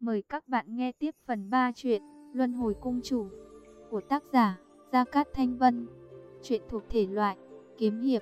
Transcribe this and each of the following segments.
Mời các bạn nghe tiếp phần 3 truyện Luân Hồi Cung Chủ của tác giả Gia Cát Thanh Vân. Truyện thuộc thể loại kiếm hiệp.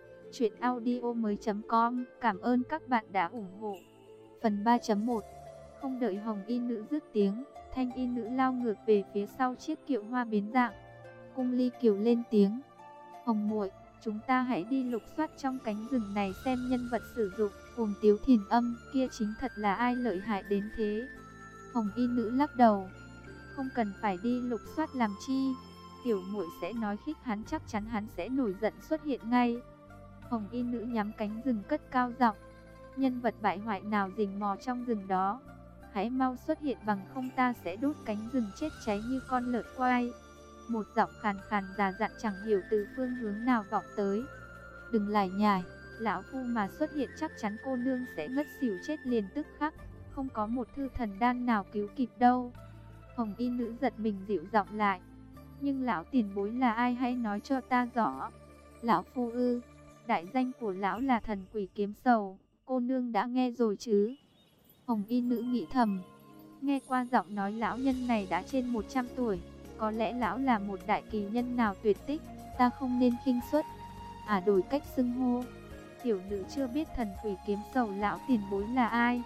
Truyệnaudiomoi.com. Cảm ơn các bạn đã ủng hộ. Phần 3.1. Không đợi Hồng Y Nữ dứt tiếng, Thanh Y Nữ lao ngược về phía sau chiếc kiệu hoa biến dạng. Cung Ly Kiều lên tiếng: "Hồng muội, chúng ta hãy đi lục soát trong cánh rừng này xem nhân vật sử dụng Cuồng Tiếu Thiền Âm kia chính thật là ai lợi hại đến thế." Hồng Y Nữ lắc đầu: "Không cần phải đi lục soát làm chi, tiểu muội sẽ nói khích hắn, chắc chắn hắn sẽ nổi giận xuất hiện ngay." Hồng Y Nữ nhắm cánh rừng cất cao giọng: "Nhân vật bại hoại nào rình mò trong rừng đó, hãy mau xuất hiện, bằng không ta sẽ đốt cánh rừng chết cháy như con lợn quay." Một giọng khàn khàn già dặn chẳng hiểu từ phương hướng nào vọng tới: "Đừng lải nhải, lão phu mà xuất hiện chắc chắn cô nương sẽ ngất xỉu chết liền tức khắc, không có một thư thần đan nào cứu kịp đâu." Hồng Y Nữ giật mình dịu giọng lại: "Nhưng lão tiền bối là ai, hãy nói cho ta rõ." "Lão phu ư? Đại danh của lão là Thần Quỷ Kiếm Sầu, cô nương đã nghe rồi chứ?" Hồng Y Nữ nghĩ thầm, nghe qua giọng nói lão nhân này đã trên 100 tuổi, có lẽ lão là một đại kỳ nhân nào tuyệt tích, ta không nên khinh suất. Đổi cách xưng hô, tiểu nữ chưa biết Thần Quỷ Kiếm Sầu lão tiền bối là ai,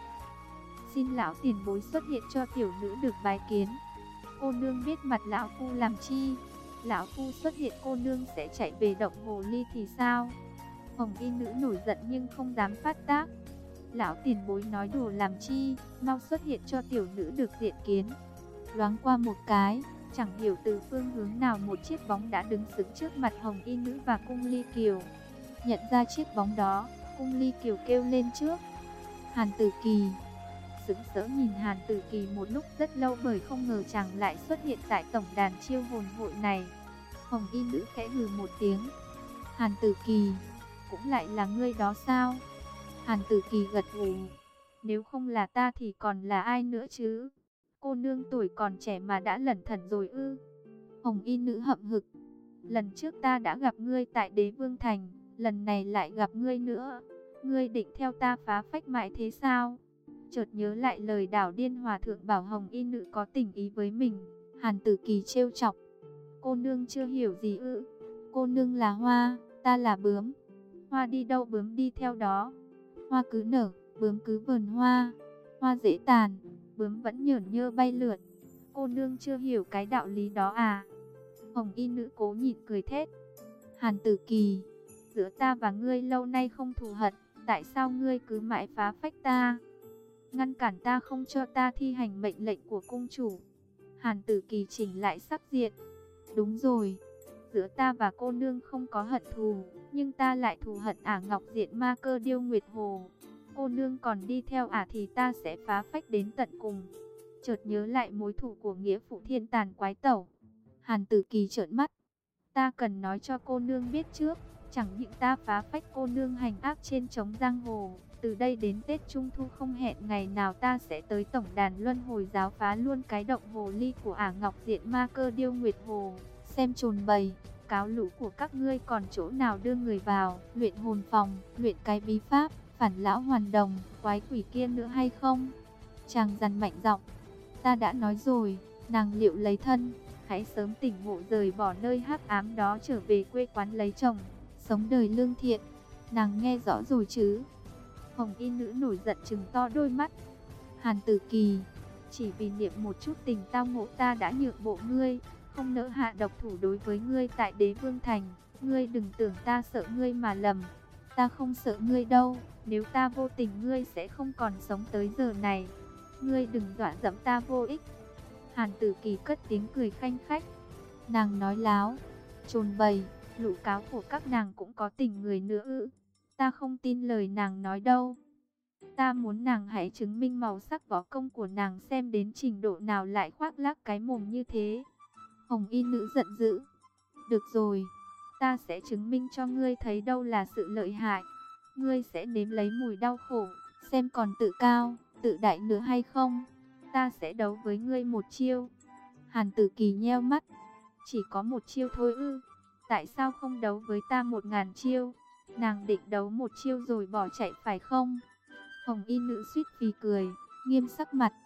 xin lão tiền bối xuất hiện cho tiểu nữ được bái kiến. Cô nương biết mặt lão phu làm chi? Lão phu xuất hiện cô nương sẽ chạy về động hồ ly thì sao? Hồng Y Nữ nổi giận nhưng không dám phát tác. Lão tiền bối nói đùa làm chi, mau xuất hiện cho tiểu nữ được diện kiến. Loáng qua một cái, chẳng hiểu từ phương hướng nào một chiếc bóng đã đứng sững trước mặt Hồng Y Nữ và Cung Ly Kiều. Nhận ra chiếc bóng đó, Cung Ly Kiều kêu lên trước: "Hàn Tử Kỳ." Sững sờ nhìn Hàn Tử Kỳ một lúc rất lâu, bởi không ngờ chàng lại xuất hiện tại tổng đàn chiêu hồn hội này. Hồng Y Nữ khẽ hừ một tiếng: "Hàn Tử Kỳ, cũng lại là ngươi đó sao?" Hàn Tử Kỳ gật gù: "Nếu không là ta thì còn là ai nữa chứ? Cô nương tuổi còn trẻ mà đã lẩn thẩn rồi ư?" Hồng Y Nữ hậm hực: "Lần trước ta đã gặp ngươi tại Đế Vương Thành, lần này lại gặp ngươi nữa. Ngươi định theo ta phá phách mãi thế sao?" Chợt nhớ lại lời Đảo Điên Hòa Thượng bảo Hồng Y Nữ có tình ý với mình, Hàn Tử Kỳ trêu chọc: "Cô nương chưa hiểu gì ư? Cô nương là hoa, ta là bướm. Hoa đi đâu bướm đi theo đó. Hoa cứ nở, bướm cứ vờn hoa. Hoa dễ tàn, bướm vẫn nhởn nhơ bay lượn. Cô nương chưa hiểu cái đạo lý đó à?" Hồng Y Nữ cố nhịn cười thét: "Hàn Tử Kỳ, giữa ta và ngươi lâu nay không thù hận, tại sao ngươi cứ mãi phá phách ta, ngăn cản ta không cho ta thi hành mệnh lệnh của cung chủ?" Hàn Tử Kỳ chỉnh lại sắc diện: "Đúng rồi, giữa ta và cô nương không có hận thù, nhưng ta lại thù hận Ngọc Diện Ma Cơ Điêu Nguyệt Hồ. Cô nương còn đi theo thì ta sẽ phá phách đến tận cùng." Chợt nhớ lại mối thù của nghĩa phụ Thiên Tàn Quái Tẩu, Hàn Tử Kỳ trợn mắt: "Ta cần nói cho cô nương biết trước, chẳng những ta phá phách cô nương hành ác trên trống giang hồ, từ đây đến Tết Trung Thu không hẹn ngày nào ta sẽ tới tổng đàn luân hồi giáo phá luôn cái động hồ ly của Ngọc Diện Ma Cơ Điêu Nguyệt Hồ, xem trồn bầy cáo lũ của các ngươi còn chỗ nào đưa người vào luyện hồn phòng, luyện cái bí pháp phản lão hoàn đồng quái quỷ kia nữa hay không." Chàng dằn mạnh giọng: "Ta đã nói rồi, nàng liệu lấy thân, hãy sớm tỉnh ngộ rời bỏ nơi hắc ám đó, trở về quê quán lấy chồng, sống đời lương thiện. Nàng nghe rõ rồi chứ?" Hồng Y Nữ nổi giận trừng to đôi mắt: "Hàn Tử Kỳ, chỉ vì niệm một chút tình tao ngộ ta đã nhượng bộ ngươi, không nỡ hạ độc thủ đối với ngươi tại Đế Vương Thành. Ngươi đừng tưởng ta sợ ngươi mà lầm, ta không sợ ngươi đâu, nếu ta vô tình ngươi sẽ không còn sống tới giờ này. Ngươi đừng dọa dẫm ta vô ích." Hàn Tử Kỳ cất tiếng cười khanh khách: "Nàng nói láo, trồn bầy, lũ cáo của các nàng cũng có tình người nữa ư? Ta không tin lời nàng nói đâu. Ta muốn nàng hãy chứng minh màu sắc võ công của nàng xem đến trình độ nào lại khoác lác cái mồm như thế." Hồng Y Nữ giận dữ: "Được rồi, ta sẽ chứng minh cho ngươi thấy đâu là sự lợi hại. Ngươi sẽ nếm lấy mùi đau khổ, xem còn tự cao, tự đại nữa hay không. Ta sẽ đấu với ngươi một chiêu." Hàn Tử Kỳ nheo mắt: "Chỉ có một chiêu thôi ư? Tại sao không đấu với ta 1000 chiêu? Nàng định đấu một chiêu rồi bỏ chạy phải không?" Hồng Y Nữ suýt phì cười, nghiêm sắc mặt: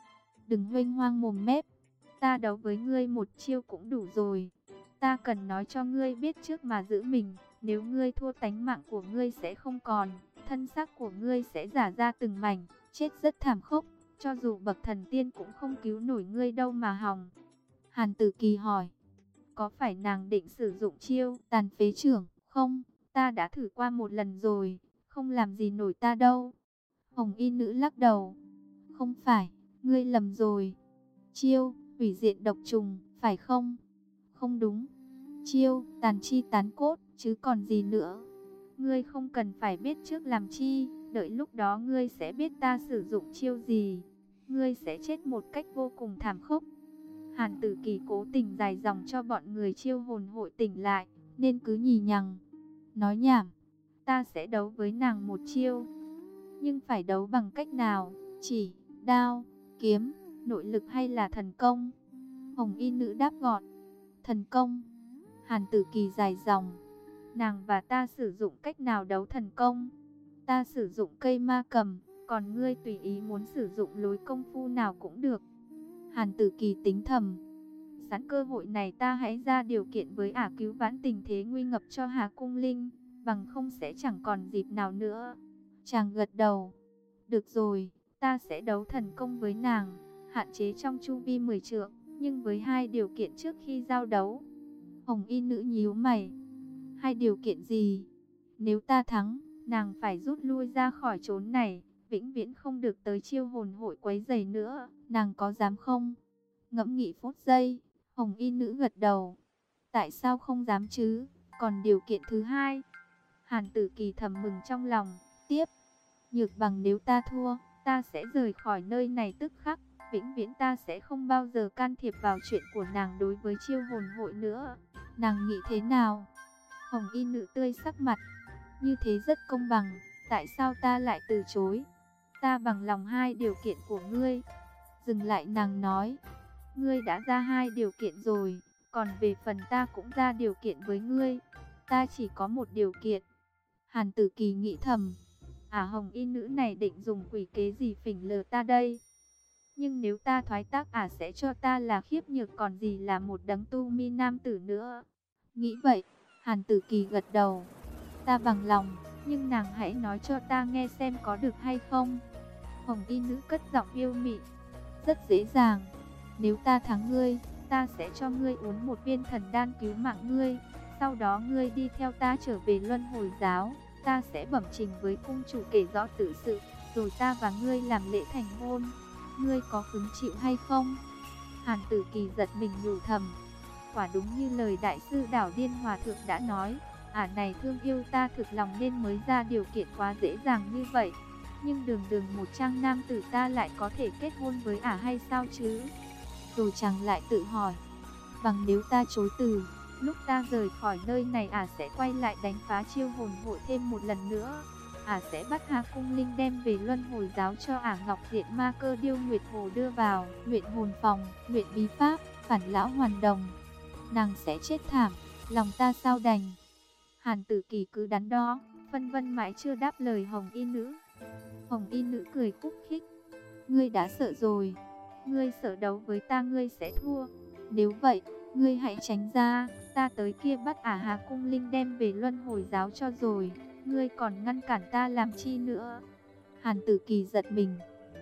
Đừng huênh hoang mồm mép. Ta đấu với ngươi một chiêu cũng đủ rồi. Ta cần nói cho ngươi biết trước mà giữ mình. Nếu ngươi thua, tánh mạng của ngươi sẽ không còn. Thân xác của ngươi sẽ rã ra từng mảnh. Chết rất thảm khốc. Cho dù bậc thần tiên cũng không cứu nổi ngươi đâu mà hòng. Hàn Tử Kỳ hỏi. Có phải nàng định sử dụng chiêu tàn phế trưởng không? Ta đã thử qua một lần rồi. Không làm gì nổi ta đâu. Hồng y nữ lắc đầu. Không phải, ngươi lầm rồi. Chiêu hủy diện độc trùng, phải không? Không đúng. Chiêu tàn chi tán cốt, chứ còn gì nữa. Ngươi không cần phải biết trước làm chi. Đợi lúc đó ngươi sẽ biết ta sử dụng chiêu gì. Ngươi sẽ chết một cách vô cùng thảm khốc. Hàn Tử Kỳ cố tình dài dòng cho bọn người chiêu hồn hội tỉnh lại, nên cứ nhì nhằng. Nói nhảm, ta sẽ đấu với nàng một chiêu. Nhưng phải đấu bằng cách nào? Chỉ, đao, kiếm, nội lực hay là thần công? Hồng y nữ đáp gọn. Thần công. Hàn Tử Kỳ dài dòng. Nàng và ta sử dụng cách nào đấu thần công? Ta sử dụng cây ma cầm, còn ngươi tùy ý muốn sử dụng lối công phu nào cũng được. Hàn Tử Kỳ tính thầm. Sẵn cơ hội này ta hãy ra điều kiện với ả cứu vãn tình thế nguy ngập cho Hà Cung Linh, bằng không sẽ chẳng còn dịp nào nữa. Chàng gật đầu. Được rồi, ta sẽ đấu thần công với nàng, hạn chế trong chu vi 10 trượng, nhưng với hai điều kiện trước khi giao đấu. Hồng y nữ nhíu mày. Hai điều kiện gì? Nếu ta thắng, nàng phải rút lui ra khỏi chốn này, vĩnh viễn không được tới chiêu hồn hội quấy rầy nữa. Nàng có dám không? Ngẫm nghĩ phút giây, Hồng y nữ gật đầu. Tại sao không dám chứ? Còn điều kiện thứ hai? Hàn Tử Kỳ thầm mừng trong lòng. Tiếp. Nhược bằng nếu ta thua, ta sẽ rời khỏi nơi này tức khắc. Vĩnh viễn ta sẽ không bao giờ can thiệp vào chuyện của nàng đối với chiêu hồn hội nữa. Nàng nghĩ thế nào? Hồng y nữ tươi sắc mặt. Như thế rất công bằng. Tại sao ta lại từ chối? Ta bằng lòng hai điều kiện của ngươi. Dừng lại, nàng nói. Ngươi đã ra hai điều kiện rồi. Còn về phần ta cũng ra điều kiện với ngươi. Ta chỉ có một điều kiện. Hàn Tử Kỳ nghĩ thầm. Hồng y nữ này định dùng quỷ kế gì phỉnh lờ ta đây? Nhưng nếu ta thoái tác, sẽ cho ta là khiếp nhược còn gì là một đấng tu mi nam tử nữa. Nghĩ vậy, Hàn Tử Kỳ gật đầu. Ta bằng lòng, nhưng nàng hãy nói cho ta nghe xem có được hay không. Hồng y nữ cất giọng yêu mị. Rất dễ dàng. Nếu ta thắng ngươi, ta sẽ cho ngươi uống một viên thần đan cứu mạng ngươi. Sau đó ngươi đi theo ta trở về Luân Hồi Giáo. Ta sẽ bẩm trình với cung chủ kể rõ tử sự, rồi ta và ngươi làm lễ thành hôn. Ngươi có hứng chịu hay không? Hàn Tử Kỳ giật mình nhủ thầm. Quả đúng như lời đại sư Đảo Điên Hòa Thượng đã nói, này thương yêu ta thực lòng nên mới ra điều kiện quá dễ dàng như vậy. Nhưng đường đường một trang nam tử ta lại có thể kết hôn với hay sao chứ? Rồi chàng lại tự hỏi, bằng nếu ta chối từ, lúc ta rời khỏi nơi này sẽ quay lại đánh phá chiêu hồn hội thêm một lần nữa. Sẽ bắt Hà Cung Linh đem về Luân Hồi Giáo cho Ngọc Diện Ma Cơ Điêu Nguyệt Hồ đưa vào luyện hồn phòng, luyện bí pháp, phản lão hoàn đồng. Nàng sẽ chết thảm, lòng ta sao đành. Hàn Tử Kỳ cứ đắn đo, phân vân mãi chưa đáp lời Hồng y nữ. Hồng y nữ cười khúc khích. Ngươi đã sợ rồi. Ngươi sợ đấu với ta ngươi sẽ thua. Nếu vậy, ngươi hãy tránh ra. Ta tới kia bắt Hà Cung Linh đem về Luân Hồi Giáo cho rồi. Ngươi còn ngăn cản ta làm chi nữa? Hàn Tử Kỳ giật mình,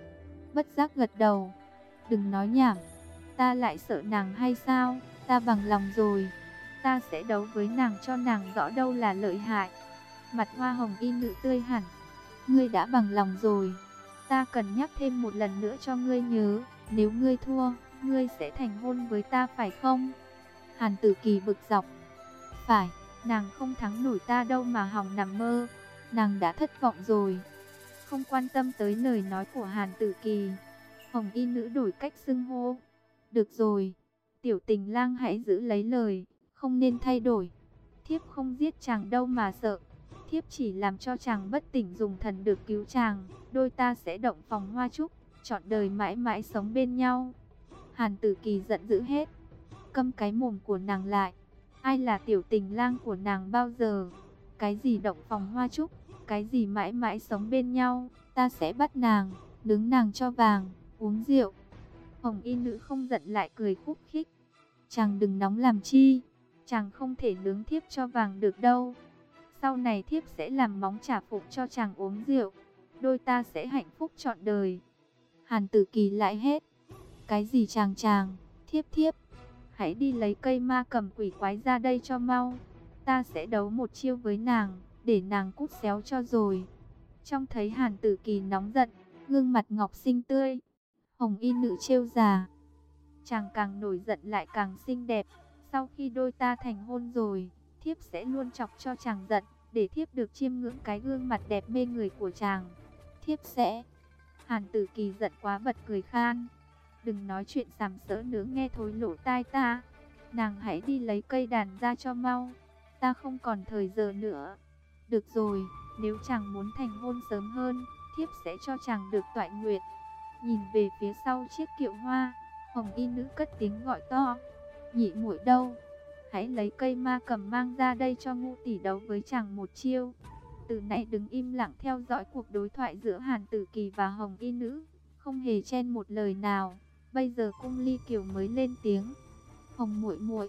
bất giác gật đầu. Đừng nói nhảm. Ta lại sợ nàng hay sao? Ta bằng lòng rồi. Ta sẽ đấu với nàng cho nàng rõ đâu là lợi hại. Mặt hoa hồng y nữ tươi hẳn. Ngươi đã bằng lòng rồi. Ta cần nhắc thêm một lần nữa cho ngươi nhớ. Nếu ngươi thua, ngươi sẽ thành hôn với ta phải không? Hàn Tử Kỳ bực dọc. Phải, nàng không thắng nổi ta đâu mà hòng nằm mơ. Nàng đã thất vọng rồi. Không quan tâm tới lời nói của Hàn Tử Kỳ, Hồng y nữ đổi cách xưng hô. Được rồi, tiểu tình lang hãy giữ lấy lời, không nên thay đổi. Thiếp không giết chàng đâu mà sợ. Thiếp chỉ làm cho chàng bất tỉnh dùng thần được cứu chàng. Đôi ta sẽ động phòng hoa trúc, trọn đời mãi mãi sống bên nhau. Hàn Tử Kỳ giận dữ hết. Câm cái mồm của nàng lại. Ai là tiểu tình lang của nàng bao giờ? Cái gì động phòng hoa trúc? Cái gì mãi mãi sống bên nhau? Ta sẽ bắt nàng, nướng nàng cho vàng, uống rượu. Hồng y nữ không giận lại cười khúc khích. Chàng đừng nóng làm chi, chàng không thể nướng thiếp cho vàng được đâu. Sau này thiếp sẽ làm móng trả phục cho chàng uống rượu, đôi ta sẽ hạnh phúc trọn đời. Hàn Tử Kỳ lại hét. Cái gì chàng, thiếp, hãy đi lấy cây ma cầm quỷ quái ra đây cho mau. Ta sẽ đấu một chiêu với nàng, để nàng cút xéo cho rồi. Trông thấy Hàn Tử Kỳ nóng giận, gương mặt ngọc xinh tươi. Hồng y nữ trêu già. Chàng càng nổi giận lại càng xinh đẹp. Sau khi đôi ta thành hôn rồi, thiếp sẽ luôn chọc cho chàng giận, để thiếp được chiêm ngưỡng cái gương mặt đẹp mê người của chàng. Thiếp sẽ... Hàn Tử Kỳ giận quá bật cười khan. Đừng nói chuyện sàm sỡ nữa nghe thối lỗ tai ta. Nàng hãy đi lấy cây đàn ra cho mau. Ta không còn thời giờ nữa. Được rồi, nếu chàng muốn thành hôn sớm hơn, thiếp sẽ cho chàng được toại nguyện. Nhìn về phía sau chiếc kiệu hoa, Hồng y nữ cất tiếng gọi to. Nhị muội đâu? Hãy lấy cây ma cầm mang ra đây cho Ngũ tỷ đấu với chàng một chiêu. Từ nãy đứng im lặng theo dõi cuộc đối thoại giữa Hàn Tử Kỳ và Hồng y nữ, không hề chen một lời nào. Bây giờ Cung Ly Kiều mới lên tiếng. Hồng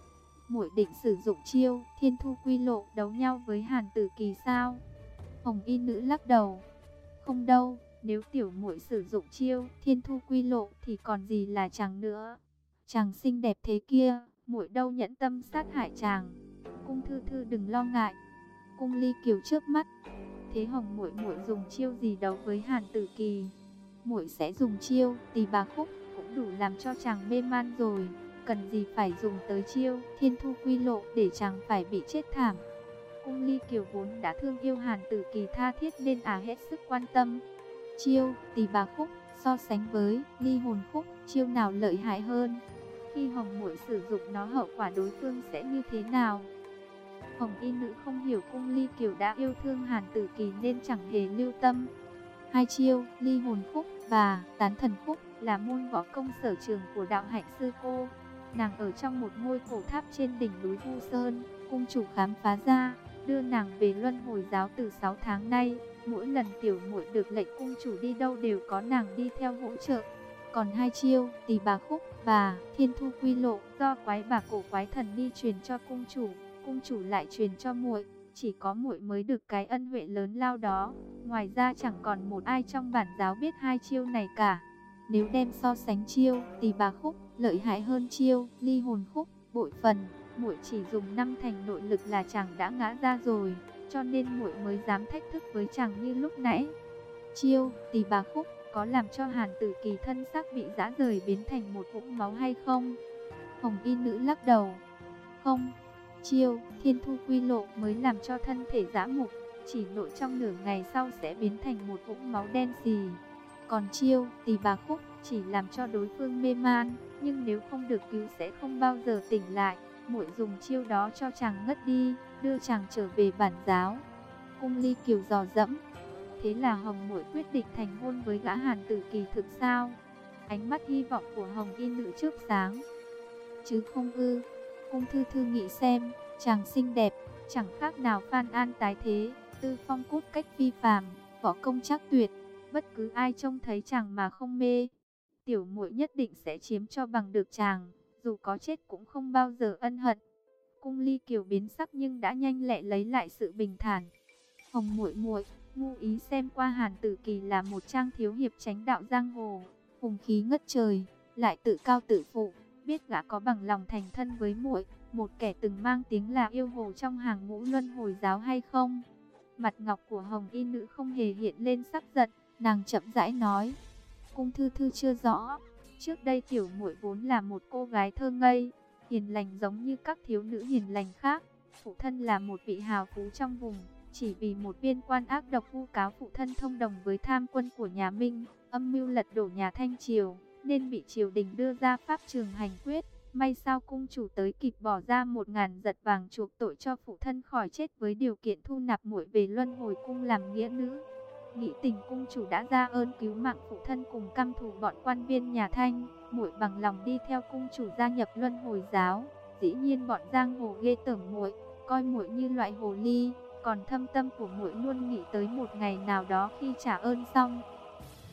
muội định sử dụng chiêu Thiên Thu Quy Lộ đấu nhau với Hàn Tử Kỳ sao? Hồng y nữ lắc đầu. Không đâu, nếu tiểu muội sử dụng chiêu Thiên Thu Quy Lộ thì còn gì là chàng nữa. Chàng xinh đẹp thế kia, muội đâu nhẫn tâm sát hại chàng. Cung thư thư đừng lo ngại. Cung Ly Kiều chớp mắt. Thế Hồng muội dùng chiêu gì đấu với Hàn Tử Kỳ? Muội sẽ dùng chiêu Tỳ Bà Khúc, cũng đủ làm cho chàng mê man rồi. Cần gì phải dùng tới chiêu Thiên Thu Quy Lộ để chàng phải bị chết thảm. Cung Ly Kiều vốn đã thương yêu Hàn Tử Kỳ tha thiết nên hết sức quan tâm. Chiêu Tỳ Bà Khúc so sánh với Ly Hồn Khúc, chiêu nào lợi hại hơn? Khi Hồng muội sử dụng nó hậu quả đối phương sẽ như thế nào? Hồng y nữ không hiểu Cung Ly Kiều đã yêu thương Hàn Tử Kỳ nên chẳng hề lưu tâm. Hai chiêu Ly Hồn Khúc và Tán Thần Khúc là môn võ công sở trường của đạo hạnh sư cô. Nàng ở trong một ngôi cổ tháp trên đỉnh núi Vu Sơn, cung chủ khám phá ra, đưa nàng về Luân Hồi giáo từ 6 tháng nay. Mỗi lần tiểu muội được lệnh cung chủ đi đâu đều có nàng đi theo hỗ trợ. Còn hai chiêu Tỳ Bà Khúc và Thiên Thu Quy Lộ do quái bà cổ quái thần đi truyền cho cung chủ lại truyền cho muội. Chỉ có muội mới được cái ân huệ lớn lao đó. Ngoài ra chẳng còn một ai trong bản giáo biết hai chiêu này cả. Nếu đem so sánh chiêu Tỳ Bà Khúc lợi hại hơn chiêu Ly Hồn Khúc bội phần, muội chỉ dùng 5 thành nội lực là chàng đã ngã ra rồi, cho nên muội mới dám thách thức với chàng như lúc nãy. Chiêu Tỳ Bà Khúc có làm cho Hàn Tử Kỳ thân xác bị rã rời biến thành một vũng máu hay không? Hồng y nữ lắc đầu. Không, chiêu Thiên Thu Quy Lộ mới làm cho thân thể rã mục, chỉ nội trong nửa ngày sau sẽ biến thành một vũng máu đen xì. Còn chiêu Tỳ Bà Khúc chỉ làm cho đối phương mê man, nhưng nếu không được cứu sẽ không bao giờ tỉnh lại. Muội dùng chiêu đó cho chàng ngất đi, đưa chàng trở về bản giáo. Cung Ly Kiều dò dẫm. Thế là Hồng muội quyết định thành hôn với gã Hàn Tử Kỳ thực sao? Ánh mắt hy vọng của Hồng y nữ chớp sáng. Chứ không ư? Cung thư thư nghĩ xem, chàng xinh đẹp, chẳng khác nào Phan An tái thế, tư phong cốt cách phi phàm, võ công chắc tuyệt, bất cứ ai trông thấy chàng mà không mê. Tiểu muội nhất định sẽ chiếm cho bằng được chàng, dù có chết cũng không bao giờ ân hận. Cung Ly Kiều biến sắc nhưng đã nhanh lẹ lấy lại sự bình thản. Hồng muội, ngu ý xem qua Hàn Tử Kỳ là một trang thiếu hiệp tránh đạo giang hồ, hùng khí ngất trời, lại tự cao tự phụ, biết gã có bằng lòng thành thân với muội, một kẻ từng mang tiếng là yêu hồ trong hàng ngũ Luân Hồi giáo hay không? Mặt ngọc của Hồng y nữ không hề hiện lên sắc giận, nàng chậm rãi nói. Cung thư thư chưa rõ, trước đây tiểu muội vốn là một cô gái thơ ngây, hiền lành giống như các thiếu nữ hiền lành khác. Phụ thân là một vị hào phú trong vùng, chỉ vì một viên quan ác độc vu cáo phụ thân thông đồng với tham quân của nhà Minh, âm mưu lật đổ nhà Thanh Triều, nên bị triều đình đưa ra pháp trường hành quyết. May sao cung chủ tới kịp bỏ ra 1000 giật vàng chuộc tội cho phụ thân khỏi chết với điều kiện thu nạp muội về Luân Hồi cung làm nghĩa nữ. Nghĩ tình cung chủ đã ra ơn cứu mạng phụ thân cùng căm thù bọn quan viên nhà Thanh, muội bằng lòng đi theo cung chủ gia nhập Luân Hồi giáo. Dĩ nhiên bọn giang hồ ghê tởm muội, coi muội như loại hồ ly, còn thâm tâm của muội luôn nghĩ tới một ngày nào đó khi trả ơn xong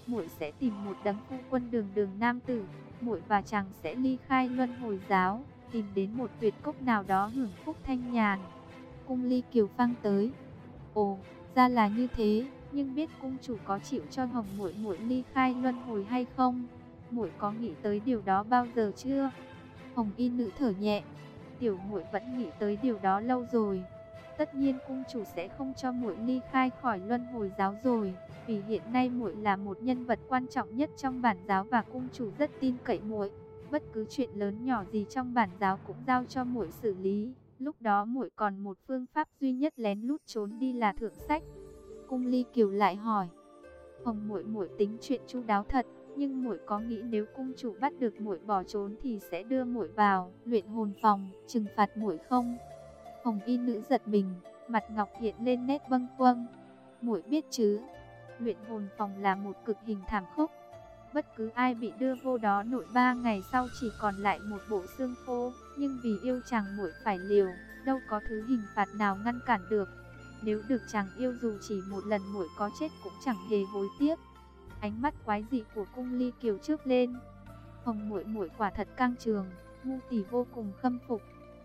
muội sẽ tìm một đấng phu quân đường đường nam tử, muội và chàng sẽ ly khai luân hồi giáo, tìm đến một tuyệt cốc nào đó hưởng phúc thanh nhàn. Cung Ly Kiều phang tới. Ồ, ra là như thế, nhưng biết cung chủ có chịu cho Hồng muội muội ly khai luân hồi hay không? Muội có nghĩ tới điều đó bao giờ chưa? Hồng y nữ thở nhẹ. Tiểu muội vẫn nghĩ tới điều đó lâu rồi. Tất nhiên cung chủ sẽ không cho muội ly khai khỏi luân hồi giáo rồi, vì hiện nay muội là một nhân vật quan trọng nhất trong bản giáo và cung chủ rất tin cậy muội. Bất cứ chuyện lớn nhỏ gì trong bản giáo cũng giao cho muội xử lý. Lúc đó muội còn một phương pháp duy nhất lén lút trốn đi là thượng sách. Cung Ly Kiều lại hỏi. Hồng muội muội tính chuyện chu đáo thật, nhưng muội có nghĩ nếu cung chủ bắt được muội bỏ trốn thì sẽ đưa muội vào luyện hồn phòng, trừng phạt muội không? Hồng y nữ giật mình, mặt ngọc hiện lên nét bâng quâng. Muội biết chứ, luyện hồn phòng là một cực hình thảm khốc. Bất cứ ai bị đưa vô đó nội 3 ngày sau chỉ còn lại một bộ xương khô, nhưng vì yêu chàng muội phải liều, đâu có thứ hình phạt nào ngăn cản được. Nếu được chàng yêu dù chỉ một lần muội có chết cũng chẳng hề hối tiếc. Ánh mắt quái dị của Cung Ly Kiều chớp lên. Hồng muội muội quả thật căng trường, ngu tỷ vô cùng khâm phục.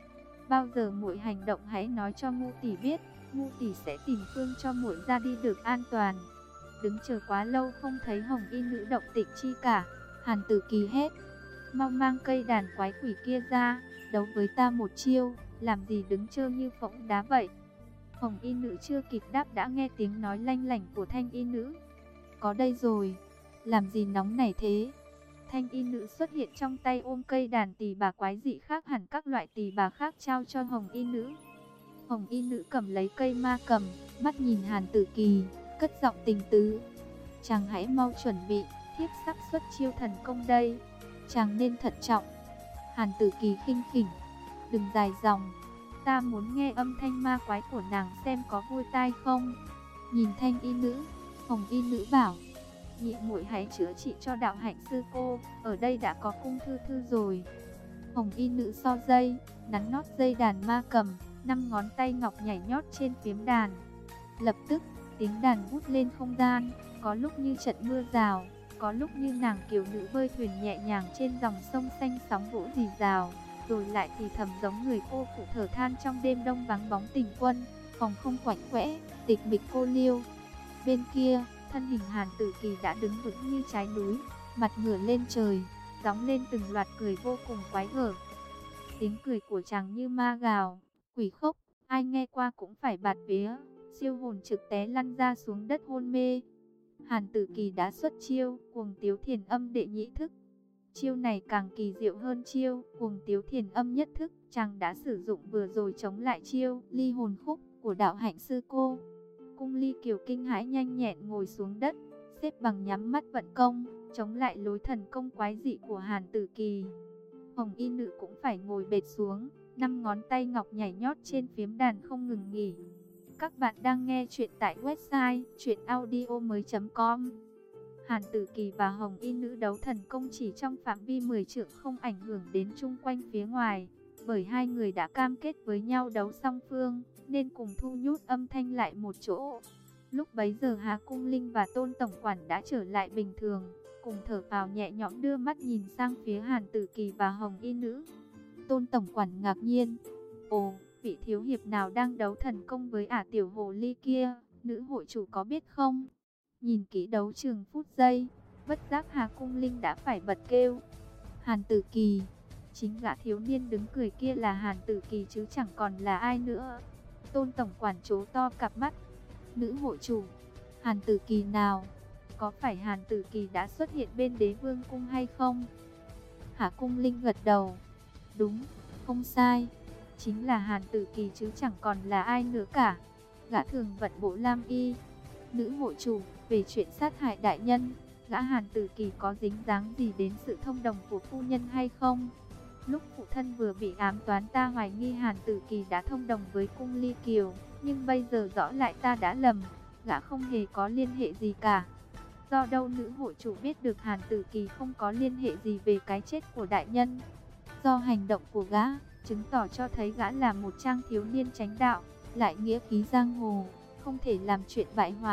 Bao giờ muội hành động hãy nói cho ngu tỷ biết, ngu tỷ sẽ tìm phương cho muội ra đi được an toàn. Đứng chờ quá lâu không thấy Hồng y nữ động tĩnh chi cả, Hàn Tử Kỳ hét: mau mang cây đàn quái quỷ kia ra, đấu với ta một chiêu, làm gì đứng trơ như phỗng đá vậy. Hồng y nữ chưa kịp đáp đã nghe tiếng nói lanh lảnh của Thanh y nữ. Có đây rồi, làm gì nóng nảy thế? Thanh y nữ xuất hiện trong tay ôm cây đàn tỳ bà quái dị khác hẳn các loại tỳ bà khác trao cho Hồng y nữ. Hồng y nữ cầm lấy cây ma cầm, mắt nhìn Hàn Tử Kỳ, cất giọng tình tứ: chàng hãy mau chuẩn bị, thiếp sắp xuất chiêu thần công đây, chàng nên thận trọng. Hàn Tử Kỳ khinh khỉnh: đừng dài dòng, ta muốn nghe âm thanh ma quái của nàng xem có vui tai không. Nhìn Thanh y nữ, Hồng y nữ bảo: nhị muội hãy chữa trị cho đạo hạnh sư cô, ở đây đã có cung thư thư rồi. Hồng y nữ so dây, nắn nót dây đàn ma cầm, 5 ngón tay ngọc nhảy nhót trên phím đàn. Lập tức, tiếng đàn vút lên không gian, có lúc như trận mưa rào, có lúc như nàng kiều nữ bơi thuyền nhẹ nhàng trên dòng sông xanh sóng vỗ rì rào, rồi lại thì thầm giống người cô phụ thở than trong đêm đông vắng bóng tình quân, phòng không quạnh quẽ, tịch mịch cô liêu. Bên kia, thân hình Hàn Tử Kỳ đã đứng vững như trái núi, mặt ngửa lên trời, gióng lên từng loạt cười vô cùng quái gở. Tiếng cười của chàng như ma gào, quỷ khốc, ai nghe qua cũng phải bạt vía, siêu hồn trực té lăn ra xuống đất hôn mê. Hàn Tử Kỳ đã xuất chiêu Cuồng Tiếu Thiền Âm đệ nhị thức. Chiêu này càng kỳ diệu hơn chiêu Cuồng Tiếu Thiền Âm nhất thức chàng đã sử dụng vừa rồi chống lại chiêu Ly Hồn Khúc của đạo hạnh sư cô. Cung Ly Kiều kinh hãi nhanh nhẹn ngồi xuống đất, xếp bằng nhắm mắt vận công, chống lại lối thần công quái dị của Hàn Tử Kỳ. Hồng y nữ cũng phải ngồi bệt xuống, 5 ngón tay ngọc nhảy nhót trên phím đàn không ngừng nghỉ. Các bạn đang nghe chuyện tại website chuyenaudio.com. Hàn Tử Kỳ và Hồng y nữ đấu thần công chỉ trong phạm vi 10 trượng, không ảnh hưởng đến chung quanh phía ngoài, bởi hai người đã cam kết với nhau đấu song phương, nên cùng thu nhút âm thanh lại một chỗ. Lúc bấy giờ Hà Cung Linh và Tôn Tổng Quản đã trở lại bình thường, cùng thở phào nhẹ nhõm đưa mắt nhìn sang phía Hàn Tử Kỳ và Hồng y nữ. Tôn Tổng Quản ngạc nhiên: ồ, vị thiếu hiệp nào đang đấu thần công với ả tiểu hồ ly kia, nữ hội chủ có biết không? Nhìn kỹ đấu trường phút giây, bất giác Hà Cung Linh đã phải bật kêu: Hàn Tử Kỳ! Chính gã thiếu niên đứng cười kia là Hàn Tử Kỳ chứ chẳng còn là ai nữa. Tôn Tổng Quản trố to cặp mắt: nữ hội chủ, Hàn Tử Kỳ nào? Có phải Hàn Tử Kỳ đã xuất hiện bên Đế Vương cung hay không? Hà Cung Linh gật đầu: đúng, không sai, chính là Hàn Tử Kỳ chứ chẳng còn là ai nữa cả. Gã thường vận bộ lam y. Nữ hội chủ, về chuyện sát hại đại nhân, gã Hàn Tử Kỳ có dính dáng gì đến sự thông đồng của phu nhân hay không? Lúc phụ thân vừa bị ám toán ta hoài nghi Hàn Tử Kỳ đã thông đồng với Cung Ly Kiều, nhưng bây giờ rõ lại ta đã lầm, gã không hề có liên hệ gì cả. Do đâu nữ hội chủ biết được Hàn Tử Kỳ không có liên hệ gì về cái chết của đại nhân? Do hành động của gã, chứng tỏ cho thấy gã là một trang thiếu niên chánh đạo, lại nghĩa khí giang hồ, không thể làm chuyện bại hoại,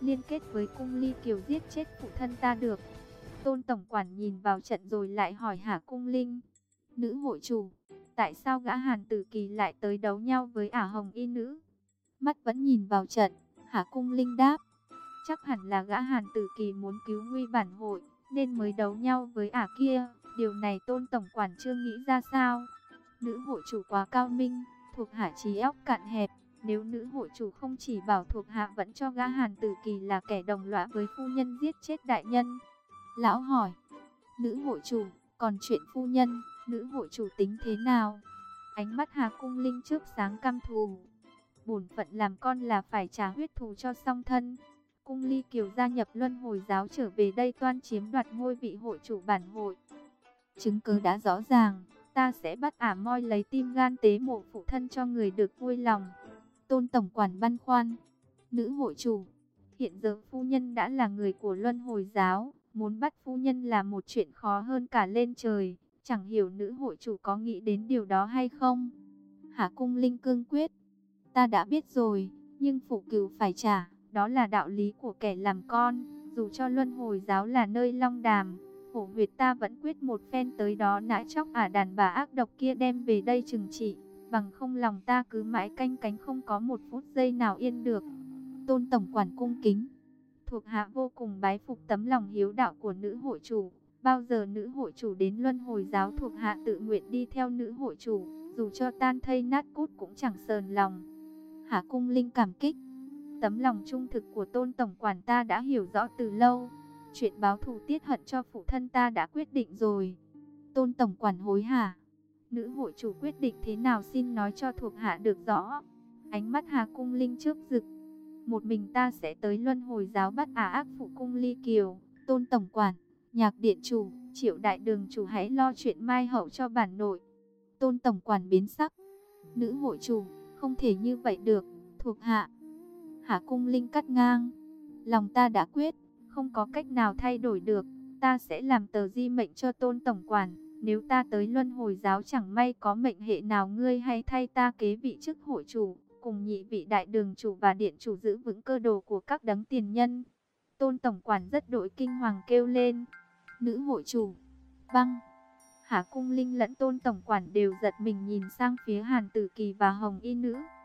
liên kết với cung ly kiều giết chết phụ thân ta được. Tôn tổng quản nhìn vào trận rồi lại hỏi Hà Cung Linh. Nữ hội chủ, tại sao gã Hàn Tử Kỳ lại tới đấu nhau với ả Hồng Y nữ? Mắt vẫn nhìn vào trận, Hà Cung Linh đáp. Chắc hẳn là gã Hàn Tử Kỳ muốn cứu nguy bản hội, nên mới đấu nhau với ả kia. Điều này Tôn tổng quản chưa nghĩ ra sao? Nữ hội chủ quá cao minh, thuộc hạ trí óc cạn hẹp. Nếu nữ hội chủ không chỉ bảo thuộc hạ vẫn cho gã Hàn Tử Kỳ là kẻ đồng lõa với phu nhân giết chết đại nhân. Lão hỏi, nữ hội chủ, còn chuyện phu nhân, nữ hội chủ tính thế nào? Ánh mắt Hà Cung Linh trước sáng căm thù. Bổn phận làm con là phải trả huyết thù cho song thân. Cung ly kiều gia nhập luân hồi giáo trở về đây toan chiếm đoạt ngôi vị hội chủ bản hội. Chứng cứ đã rõ ràng, ta sẽ bắt ả moi lấy tim gan tế mộ phụ thân cho người được vui lòng. Tôn tổng quản băn khoăn. Nữ hội chủ, hiện giờ phu nhân đã là người của luân hồi giáo, muốn bắt phu nhân là một chuyện khó hơn cả lên trời. Chẳng hiểu nữ hội chủ có nghĩ đến điều đó hay không? Hà Cung Linh cương quyết. Ta đã biết rồi, nhưng phụ cừu phải trả, đó là đạo lý của kẻ làm con. Dù cho luân hồi giáo là nơi long đàm, hổ huyệt ta vẫn quyết một phen tới đó nã chóc ả đàn bà ác độc kia đem về đây trừng trị. Bằng không lòng ta cứ mãi canh cánh không có một phút giây nào yên được. Tôn tổng quản cung kính. Thuộc hạ vô cùng bái phục tấm lòng hiếu đạo của nữ hội chủ. Bao giờ nữ hội chủ đến luân hồi giáo thuộc hạ tự nguyện đi theo nữ hội chủ, dù cho tan thây nát cút cũng chẳng sờn lòng. Hà Cung Linh cảm kích. Tấm lòng trung thực của Tôn tổng quản ta đã hiểu rõ từ lâu. Chuyện báo thù tiết hận cho phụ thân ta đã quyết định rồi. Tôn tổng quản hối hả? Nữ hội chủ quyết định thế nào xin nói cho thuộc hạ được rõ. Ánh mắt Hà Cung Linh trước rực. Một mình ta sẽ tới luân hồi giáo bắt ác phụ cung ly kiều. Tôn tổng quản, Nhạc điện chủ, Triệu đại đường chủ hãy lo chuyện mai hậu cho bản nội. Tôn tổng quản biến sắc. Nữ hội chủ, không thể như vậy được, thuộc hạ. Hà Cung Linh cắt ngang. Lòng ta đã quyết, không có cách nào thay đổi được. Ta sẽ làm tờ di mệnh cho Tôn tổng quản. Nếu ta tới luân hồi giáo chẳng may có mệnh hệ nào, ngươi hãy thay ta kế vị chức hội chủ, cùng nhị vị đại đường chủ và điện chủ giữ vững cơ đồ của các đấng tiền nhân. Tôn tổng quản rất đội kinh hoàng kêu lên. Nữ hội chủ, băng. Hà Cung Linh lẫn Tôn tổng quản đều giật mình nhìn sang phía Hàn Tử Kỳ và Hồng Y nữ.